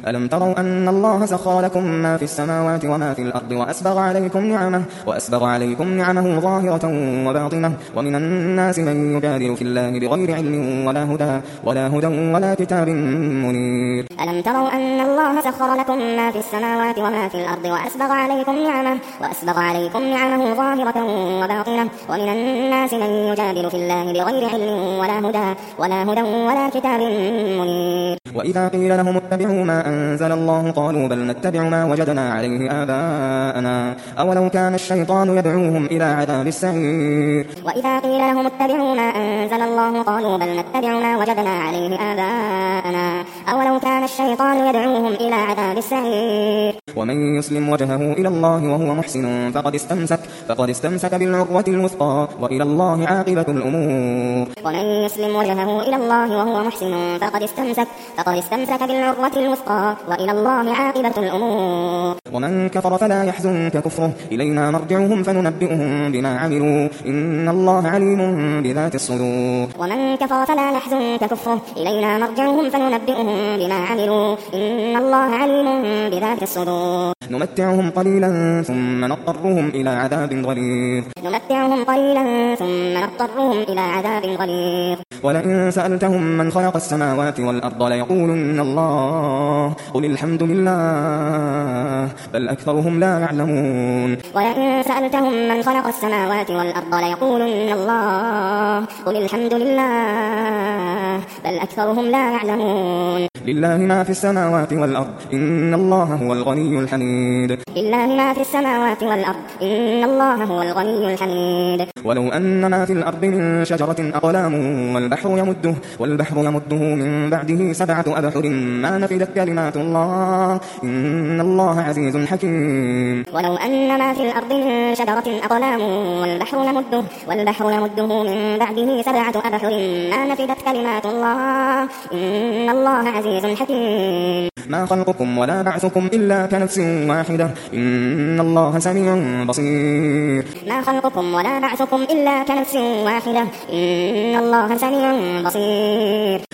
ألم تروا أن الله سخر لكم ما في السماوات وما في الأرض وأسبغ عليكم نعمه ظاهرة وباطنة ومن الناس من يجادل في الله بغير علم ولا هدى ولا كتاب منير. ألم تروا أن الله سخر لكم ما في السماوات وما في الأرض وأسبغ عليكم نعمه ظاهرة وباطنة ومن الناس من يجادل في الله بغير علم ولا هدى ولا كتاب منير. وإذا قيل لهم اتبعوا ما أنزل الله قالوا بل نتبع ما وجدنا عليه آباءنا أولو كان الشيطان يدعوهم إلى عذاب السعير. وإذا قيل لهم اتبعوا ما أنزل الله قالوا بل نتبع ما وجدنا عليه آباءنا أولو كان الشيطان يدعوهم إلى عذاب السعير. ومن يسلم وجهه إلى الله وهو محسن فقد استمسك بالعروة الوثقى وإلى الله عاقبة الأمور. ومن يسلم وجهه إلى الله وهو محسن فقد استمسك بالعروة الوثقى وإلى الله عاقبة الأمور. ومن كفر فلا يحزنك كفره إلينا مرجعهم فننبئهم بما عملوا إن الله عليم بذات الصدور. ومن كفر فلا يحزنك كفره إلينا مرجعهم فننبئهم بما عملوا إن الله عليم بذات الصدور. نمتعهم قليلا ثم نضطرهم إلى عذاب غليظ. ولئن سألتهم من خلق السماوات والأرض ليقولن الله قل الحمد لله بل أكثرهم لا يعلمون. ولئن سألتهم من خلق السماوات والأرض ليقولن الله قل الحمد لله بل أكثرهم لا يعلمون. لله ما في السماوات والأرض إن الله هو الغني الحميد. لله ما في السماوات والأرض إن الله هو الغني الحميد. ولو أن ما في الأرض من شجرة أقلام والبحر يمده من بعده 7 أبحر ما نفدت كلمات الله إن الله عزيز حكيم. ولو أن ما في الأرض من شجرة أقلام والبحر يمده من بعده 7 أبحر ما نفدت كلمات الله إن الله عزيز حكيم. ما خلقكم ولا بعثكم إلا كنفس واحدة إن الله سميع بصير. ما خلقكم ولا بعثكم إلا كنفس واحدة إن الله سميع بصير.